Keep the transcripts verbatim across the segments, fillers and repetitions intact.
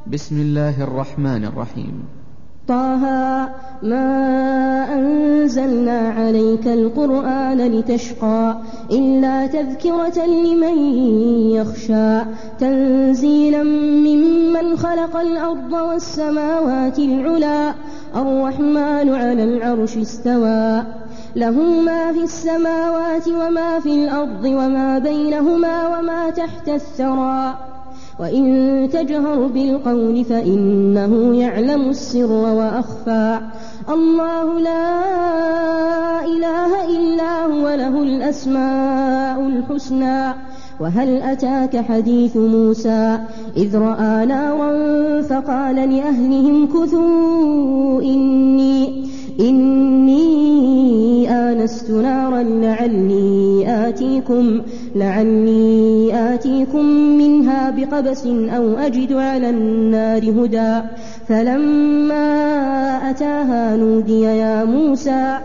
بسم الله الرحمن الرحيم. طه ما أنزلنا عليك القرآن لتشقى إلا تذكرة لمن يخشى تنزيلا ممن خلق الأرض والسماوات العلى الرحمن على العرش استوى له ما في السماوات وما في الأرض وما بينهما وما تحت الثرى وإن تجهر بالقول فإنه يعلم السر وأخفى الله لا إله إلا هو له الأسماء الحسنى وهل أتاك حديث موسى إذ رأى نارا فقال لأهلهم كثوا إني إني آنست نارا لعلي آتيكم لعلي آتيكم منها بقبس أو أجد على النار هدى فلما أتاها نودي يا موسى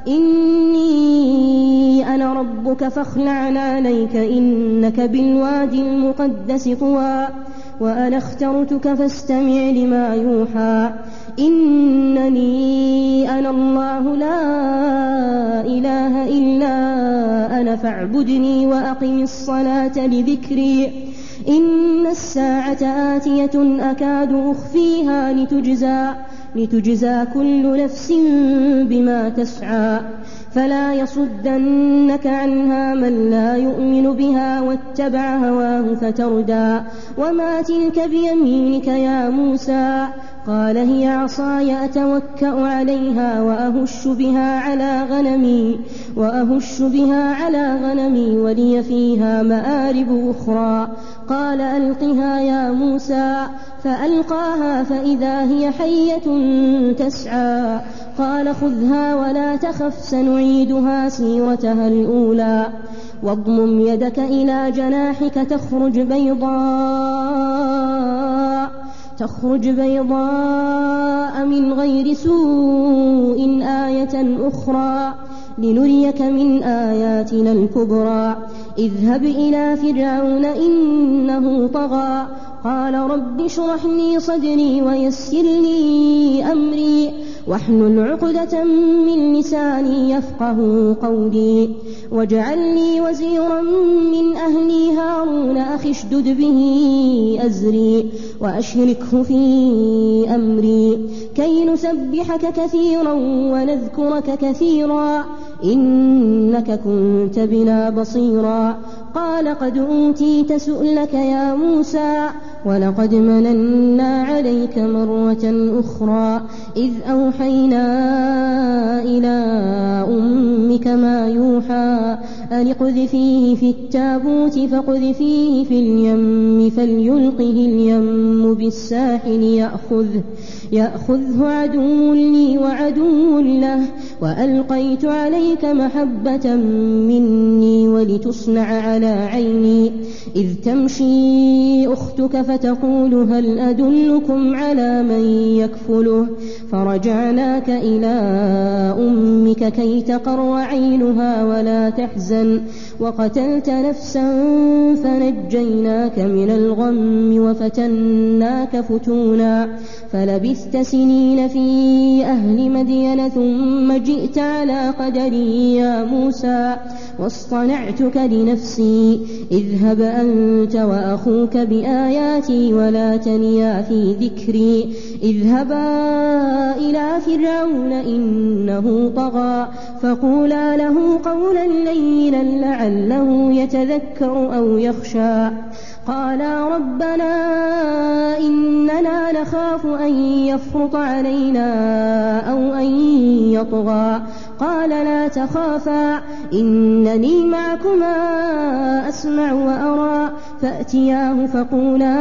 إني أنا ربك فاخلع عليك إنك بالوادي المقدس طوى وأنا اخترتك فاستمع لما يوحى إنني أنا الله لا إله إلا أنا فاعبدني وأقم الصلاة لذكري إن الساعة آتية أكاد أخفيها لتجزى لتجزى كل نفس بما تسعى فلا يصدنك عنها من لا يؤمن بها واتبع هواه فتردى وما تلك بيمينك يا موسى قال هي عصاي أتوكأ عليها وأهش بها على غنمي وأهش بها على غنمي ولي فيها مآرب أخرى قال ألقها يا موسى فألقاها فإذا هي حية تسعى قال خذها ولا تخف سنعيدها سيرتها الأولى واضمم يدك إلى جناحك تخرج بيضاء تخرج بيضاء من غير سوء آية أخرى لنريك من آياتنا الكبرى اذهب إلى فرعون إنه طغى قال رب اشرح لي صدري ويسر لي أمري واحلل عقدة من لساني يفقه قولي واجعل لي وزيرا من أهلي هارون أخي اشدد به أزري وأشركه في أمري كي نسبحك كثيرا ونذكرك كثيرا إنك كنت بنا بصيرا قال قد أوتيت سؤلك يا موسى ولقد مننا عليك مرة أخرى إذ أوحينا إلى أمك ما يوحى أن اقذفيه في التابوت فاقذفيه في اليم فليلقه اليم بالساحل يأخذه يأخذه عدو لي وعدو له وألقيت عليك محبة مني ولتصنع على عيني إذ تمشي أختك فتقول هل أدلكم على من يكفله فرجعناك إلى أمك كي تقر عينها ولا تحزن وقتلت نفسا فنجيناك من الغم وفتناك فتونا فلبثت سنين في أهل مدين ثم جئت على قدري يا موسى واصطنعتك لنفسي اذهب أنت وأخوك بآياتي ولا تنيا في ذكري اذهبا إلى فرعون إنه طغى فقولا له قولا لينا لعله يتذكر أو يخشى قالا ربنا إننا نخاف أن يفرط علينا أو أن يطغى قال لا تخافا إنني معكما أسمع وأرى فأتياه فقولا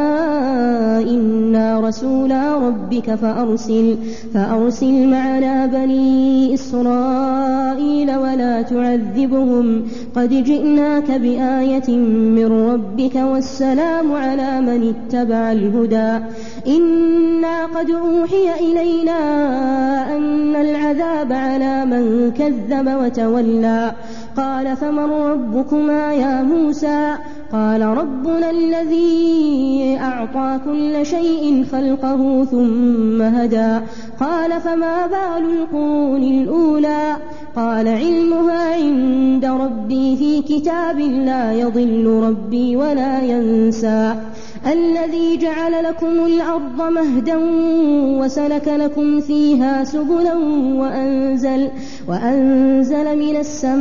إنا رسولا ربك فأرسل فأرسل معنا بني إسرائيل ولا تعذبهم قد جئناك بآية من ربك والسلام على من اتبع الهدى إنا قد أوحي إلينا أن العذاب على من كذب وتولى قال فمن ربكما يا موسى قال ربنا الذي أعطى كل شيء خلقه ثم هدى قال فما بال القرون الأولى قال علمها عند ربي في كتاب لا يضل ربي ولا ينسى الذي جعل لكم الأرض مهدا وسلك لكم فيها سبلا وأنزل, وأنزل من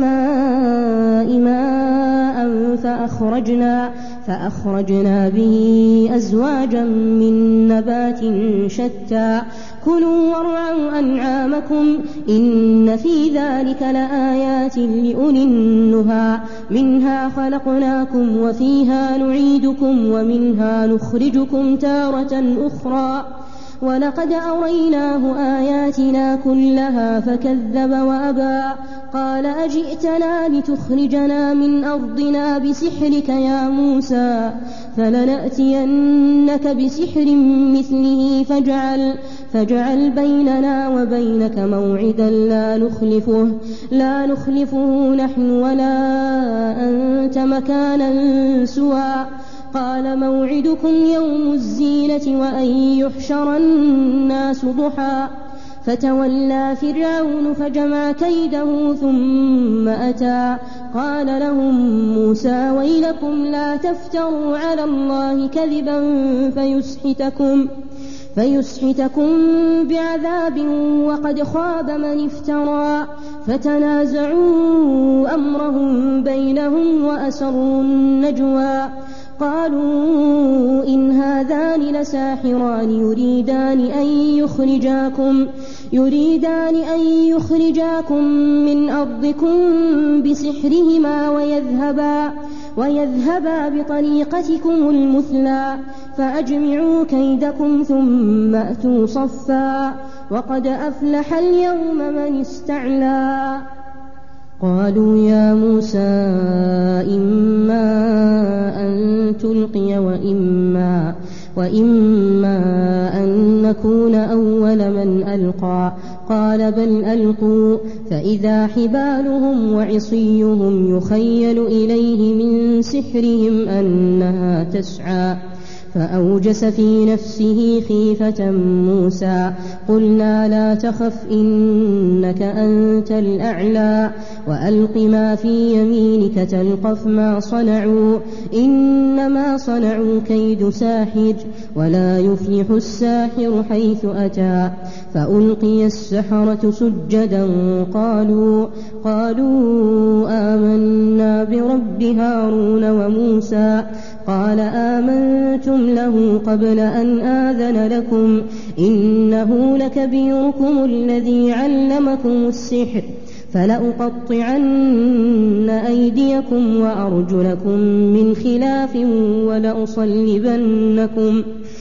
السماء ماء فأخرجنا, فأخرجنا به أزواجا من نبات شتى كلوا وارعوا أنعامكم إن في ذلك لآيات لأولي النهى منها خلقناكم وفيها نعيدكم ومنها نخرجكم تارة أخرى ولقد أريناه آياتنا كلها فكذب وأبى قال أجئتنا لتخرجنا من أرضنا بسحرك يا موسى فلنأتينك بسحر مثله فاجعل, فاجعل بيننا وبينك موعدا لا نخلفه, لا نخلفه نحن ولا أنت مكانا سوى قال موعدكم يوم الزينة وأن يحشر الناس ضحى فتولى فرعون فجمع كيده ثم أتى قال لهم موسى ويلكم لا تفتروا على الله كذبا فيسحتكم, فيسحتكم بعذاب وقد خاب من افترى فتنازعوا أمرهم بينهم وأسروا النجوى قالوا إن هذان لساحران يريدان أن يخرجاكم, يريدان أن يخرجاكم من أرضكم بسحرهما ويذهبا, ويذهبا بطريقتكم المثلى فأجمعوا كيدكم ثم أتوا صفا وقد أفلح اليوم من استعلى قالوا يا موسى إما أن تلقي وإما, وإما أن نكون أول من ألقى قال بل ألقوا فإذا حبالهم وعصيهم يخيل إليه من سحرهم أنها تسعى فأوجس في نفسه خيفة موسى قلنا لا تخف إنك أنت الأعلى وألق ما في يمينك تلقف ما صنعوا إنما صنعوا كيد ساحر ولا يفلح الساحر حيث أتى فألقي السحرة سجدا قالوا, قالوا آمنا برب هارون وموسى قال آمنتم له قبل أن آذن لكم إنه لكبيركم الذي علمكم السحر فلأقطعن أيديكم وأرجلكم من خلاف ولأصلبنكم,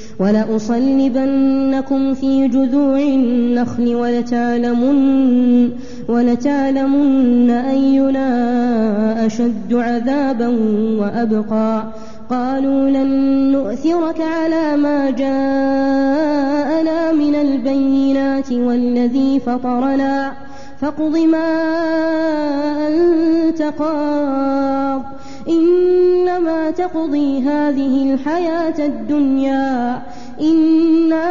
ولأصلبنكم في جذوع النخل ولتعلمن, ولتعلمن أينا أشد عذابا وأبقى قالوا لن نؤثرك على ما جاءنا من البينات والذي فطرنا فاقض ما أنت قاض إنما تقضي هذه الحياة الدنيا إنا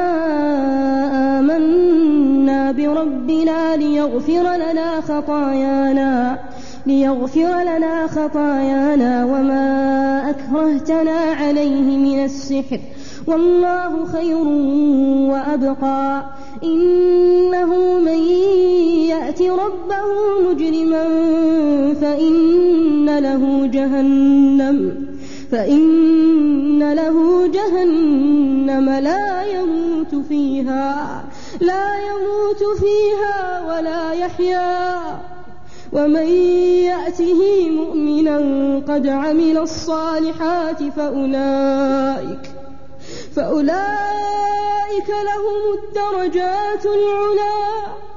آمنا بربنا ليغفر لنا خطايانا ليغفر لنا خطايانا وما أكرهتنا عليه من السحر والله خير وأبقى إنه من يأت ربه مجرما فإن له جهنم فإن له جهنم لا يموت فيها لا يموت فيها ولا يحيا ومن يأته مؤمنا قد عمل الصالحات فأولئك فأولئك لهم الدرجات العلى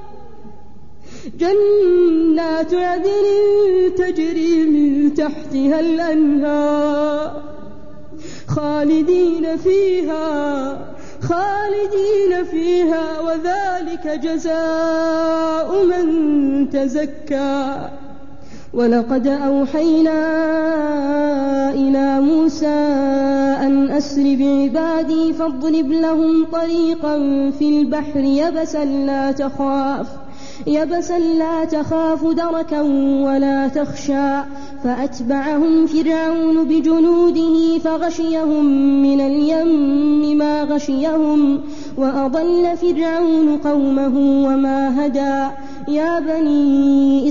جنات عدن تجري من تحتها الأنهار خالدين فيها خالدين فيها وذلك جزاء من تزكى ولقد أوحينا إلى موسى أن أسر بعبادي فاضرب لهم طريقا في البحر يبسا لا تخاف يبسا لا تخاف دركا ولا تخشى فأتبعهم فرعون بجنوده فغشيهم من اليم ما غشيهم وأضل فرعون قومه وما هدى يا بني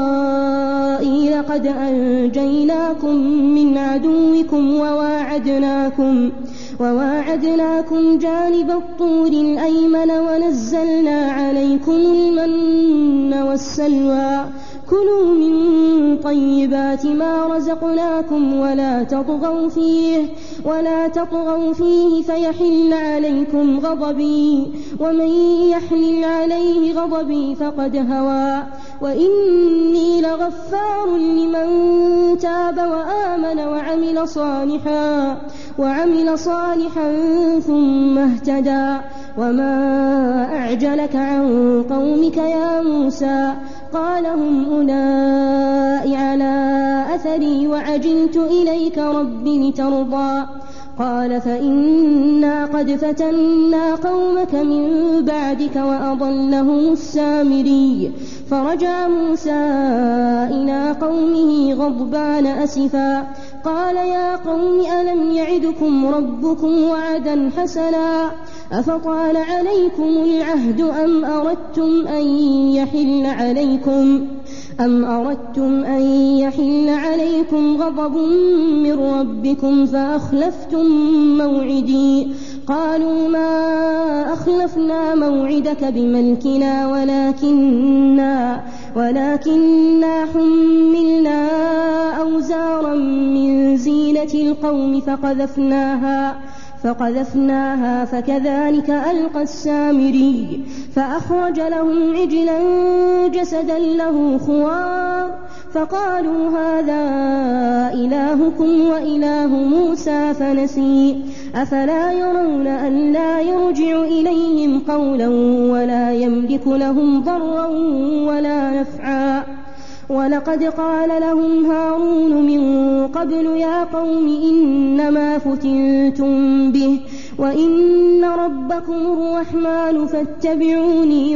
إسرائيل قد أنجيناكم من عدوكم وواعدناكم وواعدناكم جانب الطور الأيمن ونزلنا عليكم المن والسلوى كلوا من طيبات ما رزقناكم ولا تطغوا فيه ولا تطغوا فيه فيحل عليكم غضبي ومن يحلل عليه غضبي فقد هوى وإني لغفار لمن تاب وآمن وعمل صالحا وعمل صالحا ثم اهتدى وما أعجلك عن قومك يا موسى قال هم أولئك على أثري وعجلت إليك رب لترضى قال فإنا قد فتنا قومك من بعدك وأضلهم السامري فرجع موسى إلى قومه غضبان أسفا قال يا قوم ألم يعدكم ربكم وعدا حسنا أفطال عليكم العهد أم أردتم أن يحل عليكم أم أردتم أن يحل عليكم غضب من ربكم فأخلفتم موعدي قالوا ما أخلفنا موعدك بملكنا ولكننا ولكننا حملنا أوزارا من زينة القوم فقذفناها فقذفناها فكذلك ألقى السامري فأخرج لهم عجلا جسدا له خوار فقالوا هذا إلهكم وإله موسى فنسي أفلا يرون أن لا يرجع إليهم قولا ولا يملك لهم ضرا ولا نفعا ولقد قال لهم هارون من قبل يا قوم إنما فتنتم به وإن ربكم الرحمن فاتبعوني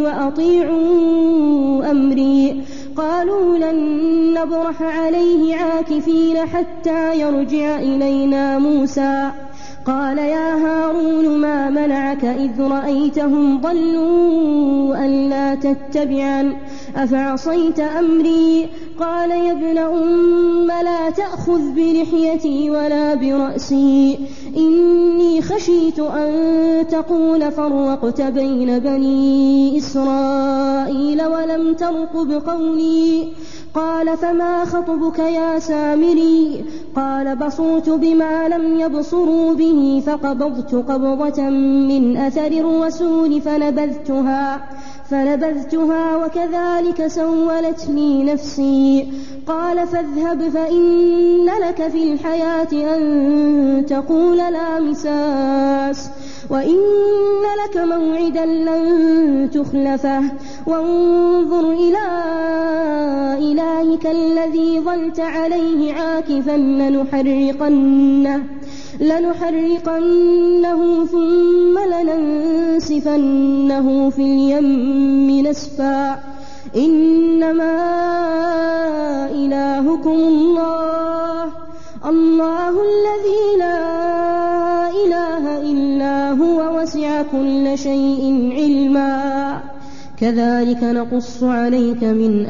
وأطيعوا أمري قالوا لن نبرح عليه عاكفين حتى يرجع إلينا موسى قال يا هارون ما منعك إذ رأيتهم ضلوا ألا تتبعن أفعصيت أمري قال يا ابن أم لا تأخذ بلحيتي ولا برأسي إني خشيت أن تقول فرقت بين بني إسرائيل ولم ترقب قولي قال فما خطبك يا سامري قال بصرت بما لم يبصروا به فقبضت قبضة من أثر الرسول فنبذتها فنبذتها وكذلك سولت لي نفسي قال فاذهب فإن لك في الحياة أن تقول لا مساس وإن لك موعدا لن تخلفه وانظر إلى إلهك الذي ظلت عليه عاكفا لنحرقنه لنحرقنه ثم لننسفنه في اليم نسفا إنما إلهكم الله الله الذي لا إله إلا هو وسع كل شيء علما كذلك نقص عليك من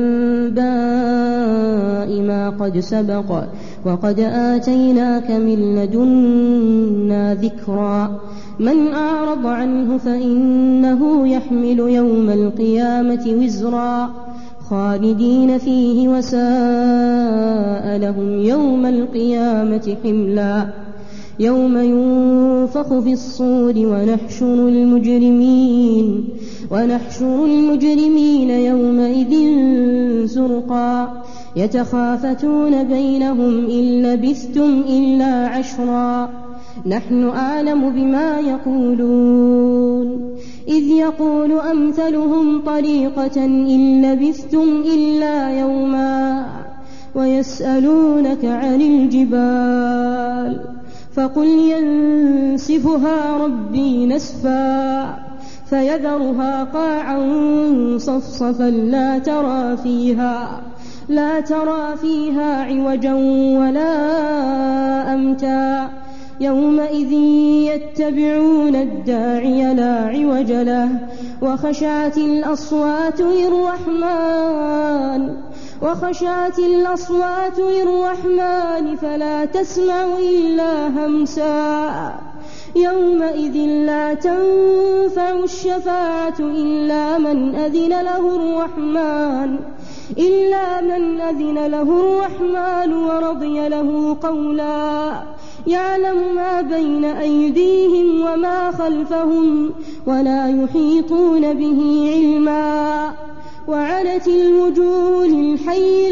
أنباء ما قد سبق وقد آتيناك من لدنا ذكرا من أعرض عنه فإنه يحمل يوم القيامة وزرا خالدين فيه وساء لهم يوم القيامة حملا يوم ينفخ في الصور ونحشر المجرمين ونحشر المجرمين يومئذ زرقا يتخافتون بينهم إن لبثتم إلا عشرا نحن أعلم بما يقولون إذ يقول أمثلهم طريقة إن لبثتم إلا يوما ويسألونك عن الجبال فقل ينسفها ربي نسفا فيذرها قاعا صفصفا لا ترى فيها لا ترى فيها عوجا ولا أمتا يومئذ يتبعون الداعي لا عوج له وخشعت الأصوات للرحمن وخشعت الأصوات للرحمن فلا تسمع إلا همسا يومئذ لا تنفع الشفاعة إلا من أذن له الرحمن إلا من أذن له الرحمن ورضي له قولا يعلم ما بين أيديهم وما خلفهم ولا يحيطون به علما وعنت الوجوه للحي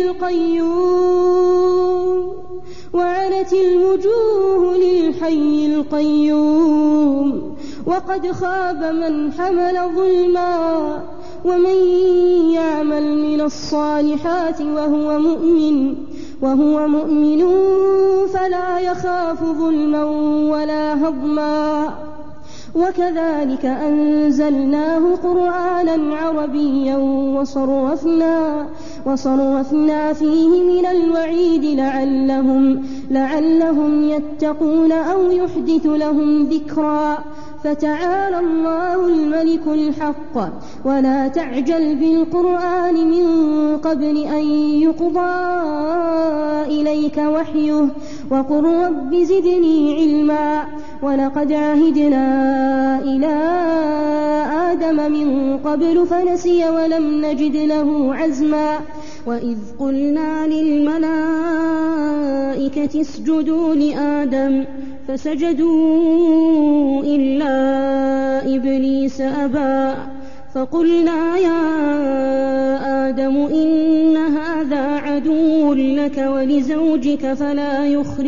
القيوم وعنت الوجوه للحي القيوم وقد خاب من حمل ظلما ومن يعمل من الصالحات وهو مؤمن وهو مؤمن فلا يخاف ظلما ولا هضما وكذلك أنزلناه قرآنا عربيا وصرفنا وصرفنا فيه من الوعيد لعلهم لعلهم يتقون أو يحدث لهم ذكرا فتعالى الله الملك الحق ولا تعجل بالقرآن من قبل أن يقضى إليك وحيه وقل رب زدني علما ولقد عهدنا إلى آدم من قبل فنسي ولم نجد له عزما وإذ قلنا للملائكة اسجدوا لآدم فسجدوا إلا إبليس أبى فقلنا يا آدم إن هذا عدو لك ولزوجك فلا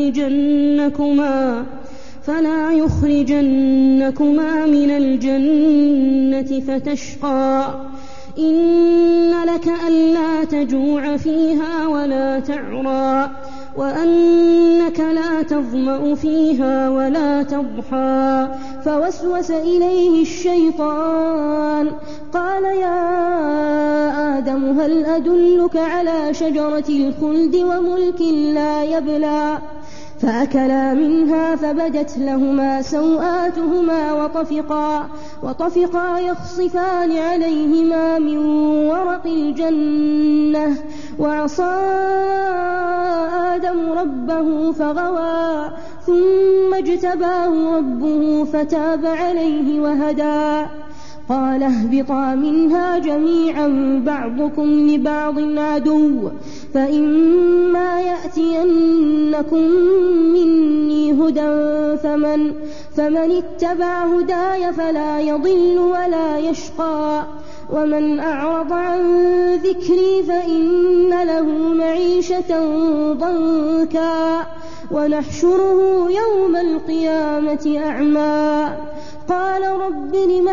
يخرجنكما فلا يخرجنكما من الجنة فتشقى إن لك ألا تجوع فيها ولا تعرى وأنك لا تظمأ فيها ولا تضحى فوسوس إليه الشيطان قال يا آدم هل أدلك على شجرة الخلد وملك لا يبلى فأكلا منها فبدت لهما سوآتهما وطفقا وطفقا يخصفان عليهما من ورق الجنة وعصى آدم ربه فغوى ثم اجتباه ربه فتاب عليه وهدى قال اهبطا منها جميعا بعضكم لبعض عدو فإما يأتينكم مني هدى فمن, فمن اتبع هداي فلا يضل ولا يشقى ومن أعرض عن ذكري فإن له معيشة ضنكا ونحشره يوم القيامة أعمى قال رب لم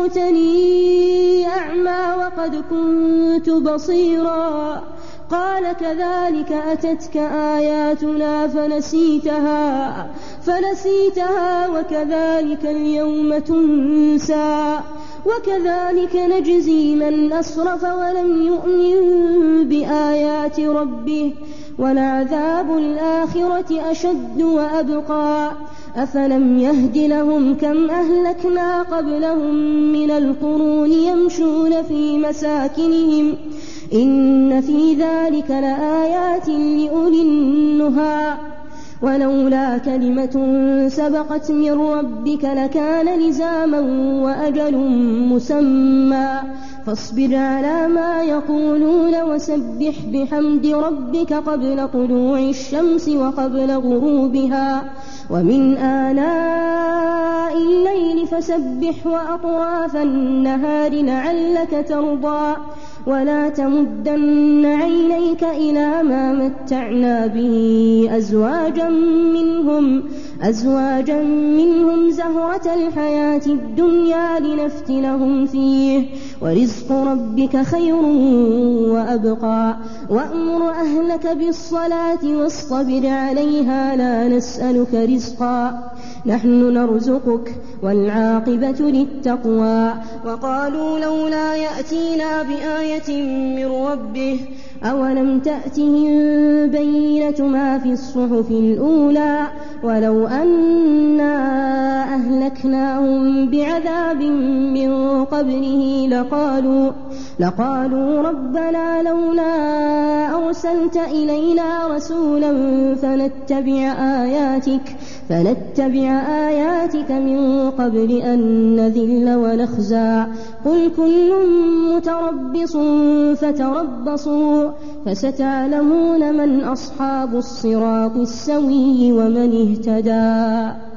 حشرتني أعمى وقد كنت بصيرا قال كذلك أتتك آياتنا فنسيتها فنسيتها وكذلك اليوم تنسى وكذلك نجزي من أسرف ولم يؤمن بآيات ربه ولعذاب الآخرة أشد وأبقى أفلم يهد لهم كم أهلكنا قبلهم من القرون يمشون في مساكنهم إن في ذلك لآيات لأولي النهى ولولا كلمة سبقت من ربك لكان لزاما وأجل مسمى فاصبر على ما يقولون وسبح بحمد ربك قبل طلوع الشمس وقبل غروبها ومن آناء الليل فسبح وأطراف النهار لعلك ترضى ولا تمدن عينيك إلى ما متعنا به أزواجا منهم أزواجا منهم زهرة الحياة الدنيا لنفتنهم فيه ورزق ربك خير وأبقى وأمر أهلك بالصلاة واصطبر عليها لا نسألك رزقا نحن نرزقك والعاقبة للتقوى وقالوا لولا يأتينا بآية من ربه أولم تأتهم بينة ما في الصحف الأولى ولو أنا أهلكناهم بعذاب من قبله لقالوا لقالوا ربنا لولا أرسلت إلينا رسولا فنتبع آياتك فنتبع آياتك من قبل أن نذل ونخزى قل كل متربص فتربصوا فستعلمون من أصحاب الصراط السوي ومن اهتدى.